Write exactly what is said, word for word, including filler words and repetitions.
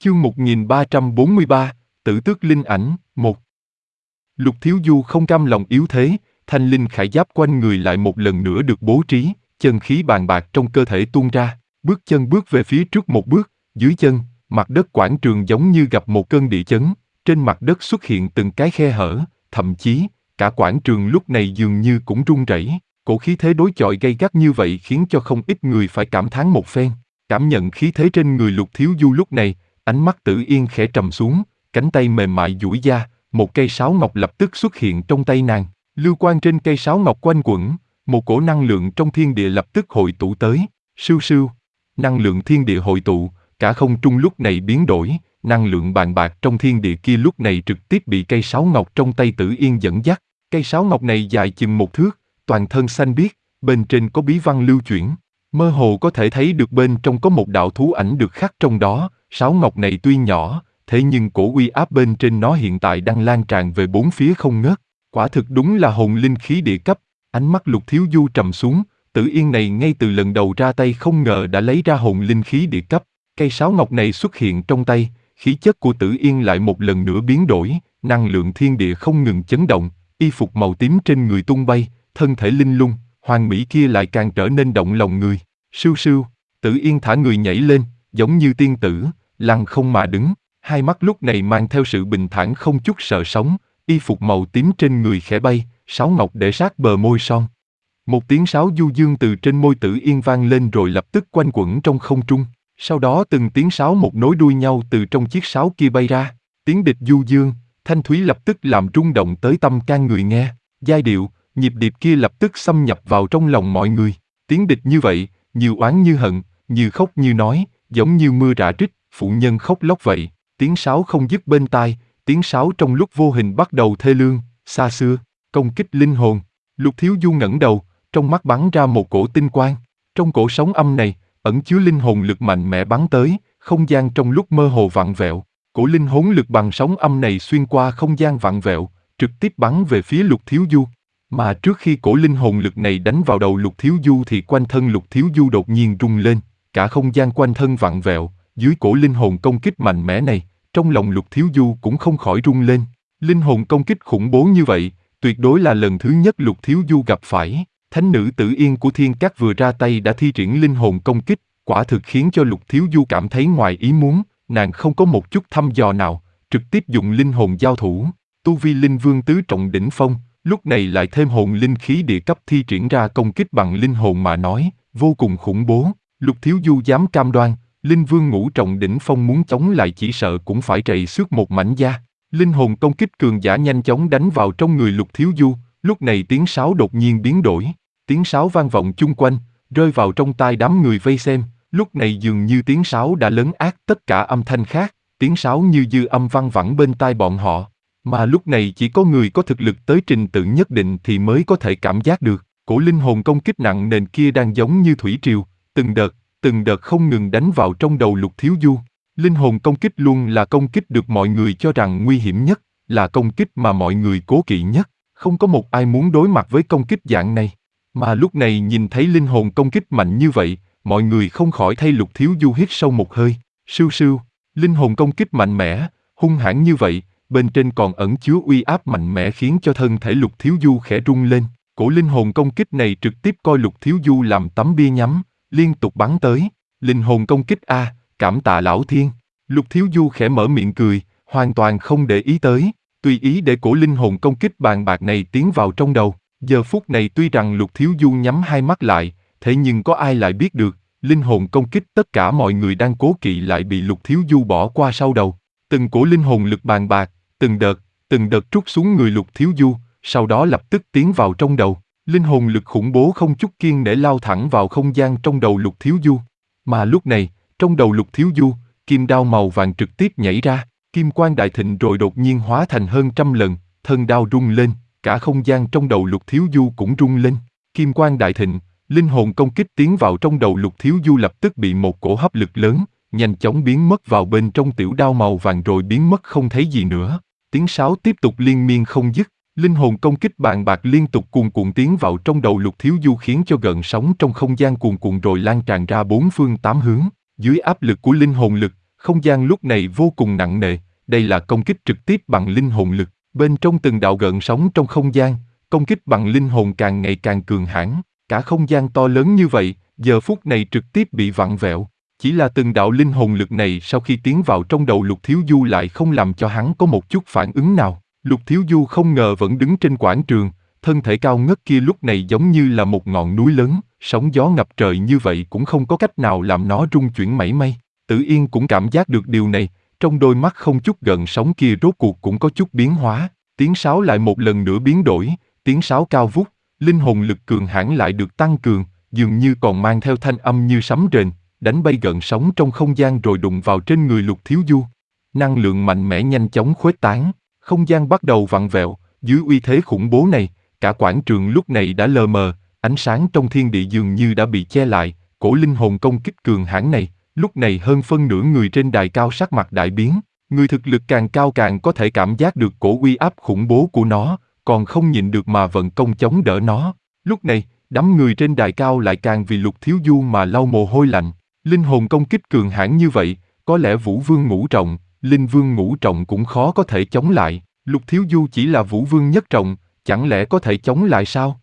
Chương một nghìn ba trăm bốn mươi ba, Tử Tước Linh Ảnh, một. Lục Thiếu Du không cam lòng yếu thế, thanh linh khải giáp quanh người lại một lần nữa được bố trí, chân khí bàn bạc trong cơ thể tuôn ra, bước chân bước về phía trước một bước, dưới chân, mặt đất quảng trường giống như gặp một cơn địa chấn, trên mặt đất xuất hiện từng cái khe hở, thậm chí, cả quảng trường lúc này dường như cũng rung rẩy. Cổ khí thế đối chọi gay gắt như vậy khiến cho không ít người phải cảm thán một phen. Cảm nhận khí thế trên người Lục Thiếu Du lúc này, ánh mắt Tử Yên khẽ trầm xuống, cánh tay mềm mại duỗi ra, một cây sáo ngọc lập tức xuất hiện trong tay nàng. Lưu quang trên cây sáo ngọc quanh quẩn, một cổ năng lượng trong thiên địa lập tức hội tụ tới. Sưu sưu, năng lượng thiên địa hội tụ, cả không trung lúc này biến đổi, năng lượng bàn bạc trong thiên địa kia lúc này trực tiếp bị cây sáo ngọc trong tay Tử Yên dẫn dắt. Cây sáo ngọc này dài chừng một thước, toàn thân xanh biếc, bên trên có bí văn lưu chuyển. Mơ hồ có thể thấy được bên trong có một đạo thú ảnh được khắc trong đó. Sáo ngọc này tuy nhỏ, thế nhưng cổ uy áp bên trên nó hiện tại đang lan tràn về bốn phía không ngớt. Quả thực đúng là hồn linh khí địa cấp. Ánh mắt Lục Thiếu Du trầm xuống, Tử Yên này ngay từ lần đầu ra tay không ngờ đã lấy ra hồn linh khí địa cấp. Cây sáo ngọc này xuất hiện trong tay, khí chất của Tử Yên lại một lần nữa biến đổi, năng lượng thiên địa không ngừng chấn động, y phục màu tím trên người tung bay, thân thể linh lung, hoàn mỹ kia lại càng trở nên động lòng người. Sưu sưu, Tử Yên thả người nhảy lên, giống như tiên tử, lăng không mà đứng, hai mắt lúc này mang theo sự bình thản không chút sợ sóng, y phục màu tím trên người khẽ bay, sáo ngọc để sát bờ môi son. Một tiếng sáo du dương từ trên môi Tử Yên vang lên rồi lập tức quanh quẩn trong không trung, sau đó từng tiếng sáo một nối đuôi nhau từ trong chiếc sáo kia bay ra, tiếng địch du dương, thanh thúy lập tức làm rung động tới tâm can người nghe, giai điệu, nhịp điệp kia lập tức xâm nhập vào trong lòng mọi người, tiếng địch như vậy, nhiều oán như hận, như khóc như nói, giống như mưa rã rít, phụ nhân khóc lóc vậy, tiếng sáo không dứt bên tai, tiếng sáo trong lúc vô hình bắt đầu thê lương, xa xưa, công kích linh hồn. Lục Thiếu Du ngẩng đầu, trong mắt bắn ra một cổ tinh quang, trong cổ sóng âm này, ẩn chứa linh hồn lực mạnh mẽ bắn tới, không gian trong lúc mơ hồ vặn vẹo, cổ linh hồn lực bằng sóng âm này xuyên qua không gian vặn vẹo, trực tiếp bắn về phía Lục Thiếu Du. Mà trước khi cổ linh hồn lực này đánh vào đầu Lục Thiếu Du thì quanh thân Lục Thiếu Du đột nhiên rung lên, cả không gian quanh thân vặn vẹo, dưới cổ linh hồn công kích mạnh mẽ này, trong lòng Lục Thiếu Du cũng không khỏi rung lên. Linh hồn công kích khủng bố như vậy, tuyệt đối là lần thứ nhất Lục Thiếu Du gặp phải. Thánh nữ Tử Yên của Thiên Các vừa ra tay đã thi triển linh hồn công kích, quả thực khiến cho Lục Thiếu Du cảm thấy ngoài ý muốn, nàng không có một chút thăm dò nào, trực tiếp dùng linh hồn giao thủ. Tu vi linh vương tứ trọng đỉnh phong, lúc này lại thêm hồn linh khí địa cấp thi triển ra công kích bằng linh hồn mà nói, vô cùng khủng bố. Lục Thiếu Du dám cam đoan, linh vương ngũ trọng đỉnh phong muốn chống lại chỉ sợ cũng phải trầy xước một mảnh da. Linh hồn công kích cường giả nhanh chóng đánh vào trong người Lục Thiếu Du, lúc này tiếng sáo đột nhiên biến đổi, tiếng sáo vang vọng chung quanh, rơi vào trong tai đám người vây xem, lúc này dường như tiếng sáo đã lấn át tất cả âm thanh khác, tiếng sáo như dư âm vang vẳng bên tai bọn họ. Mà lúc này chỉ có người có thực lực tới trình tự nhất định thì mới có thể cảm giác được, cổ linh hồn công kích nặng nề kia đang giống như thủy triều, từng đợt, từng đợt không ngừng đánh vào trong đầu Lục Thiếu Du. Linh hồn công kích luôn là công kích được mọi người cho rằng nguy hiểm nhất, là công kích mà mọi người cố kỵ nhất, không có một ai muốn đối mặt với công kích dạng này. Mà lúc này nhìn thấy linh hồn công kích mạnh như vậy, mọi người không khỏi thay Lục Thiếu Du hít sâu một hơi, sưu sưu, linh hồn công kích mạnh mẽ, hung hãn như vậy, bên trên còn ẩn chứa uy áp mạnh mẽ khiến cho thân thể Lục Thiếu Du khẽ rung lên, cổ linh hồn công kích này trực tiếp coi Lục Thiếu Du làm tấm bia nhắm, liên tục bắn tới, linh hồn công kích a, cảm tạ lão thiên. Lục Thiếu Du khẽ mở miệng cười, hoàn toàn không để ý tới, tùy ý để cổ linh hồn công kích bàn bạc này tiến vào trong đầu. Giờ phút này tuy rằng Lục Thiếu Du nhắm hai mắt lại, thế nhưng có ai lại biết được, linh hồn công kích tất cả mọi người đang cố kỵ lại bị Lục Thiếu Du bỏ qua sau đầu. Từng cổ linh hồn lực bàn bạc, từng đợt, từng đợt trút xuống người Lục Thiếu Du, sau đó lập tức tiến vào trong đầu. Linh hồn lực khủng bố không chút kiêng nể lao thẳng vào không gian trong đầu Lục Thiếu Du. Mà lúc này, trong đầu Lục Thiếu Du, kim đao màu vàng trực tiếp nhảy ra, kim quang đại thịnh rồi đột nhiên hóa thành hơn trăm lần, thân đao rung lên, cả không gian trong đầu Lục Thiếu Du cũng rung lên. Kim quang đại thịnh, linh hồn công kích tiến vào trong đầu Lục Thiếu Du lập tức bị một cổ hấp lực lớn, nhanh chóng biến mất vào bên trong tiểu đao màu vàng rồi biến mất không thấy gì nữa. Tiếng sáo tiếp tục liên miên không dứt, linh hồn công kích bàn bạc liên tục cuồn cuộn tiến vào trong đầu Lục Thiếu Du khiến cho gợn sóng trong không gian cuồn cuộn rồi lan tràn ra bốn phương tám hướng. Dưới áp lực của linh hồn lực, Không gian lúc này vô cùng nặng nề, đây là công kích trực tiếp bằng linh hồn lực. Bên trong từng đạo gợn sóng trong không gian, công kích bằng linh hồn càng ngày càng cường hãn. Cả không gian to lớn như vậy, giờ phút này trực tiếp bị vặn vẹo. Chỉ là từng đạo linh hồn lực này sau khi tiến vào trong đầu Lục Thiếu Du lại không làm cho hắn có một chút phản ứng nào. Lục Thiếu Du không ngờ vẫn đứng trên quảng trường, thân thể cao ngất kia lúc này giống như là một ngọn núi lớn, sóng gió ngập trời như vậy cũng không có cách nào làm nó rung chuyển mảy may. Tử Yên cũng cảm giác được điều này, trong đôi mắt không chút gợn sóng kia rốt cuộc cũng có chút biến hóa. Tiếng sáo lại một lần nữa biến đổi, tiếng sáo cao vút, linh hồn lực cường hãn lại được tăng cường, dường như còn mang theo thanh âm như sấm rền, đánh bay gợn sóng trong không gian rồi đụng vào trên người Lục Thiếu Du. Năng lượng mạnh mẽ nhanh chóng khuếch tán, không gian bắt đầu vặn vẹo, dưới uy thế khủng bố này, cả quảng trường lúc này đã lờ mờ, ánh sáng trong thiên địa dường như đã bị che lại, cổ linh hồn công kích cường hãn này, lúc này hơn phân nửa người trên đài cao sắc mặt đại biến, người thực lực càng cao càng có thể cảm giác được cổ uy áp khủng bố của nó, còn không nhịn được mà vận công chống đỡ nó. Lúc này, đám người trên đài cao lại càng vì Lục Thiếu Du mà lau mồ hôi lạnh. Linh hồn công kích cường hãn như vậy, có lẽ Vũ Vương ngũ trọng, Linh Vương ngũ trọng cũng khó có thể chống lại. Lục Thiếu Du chỉ là Vũ Vương nhất trọng, chẳng lẽ có thể chống lại sao?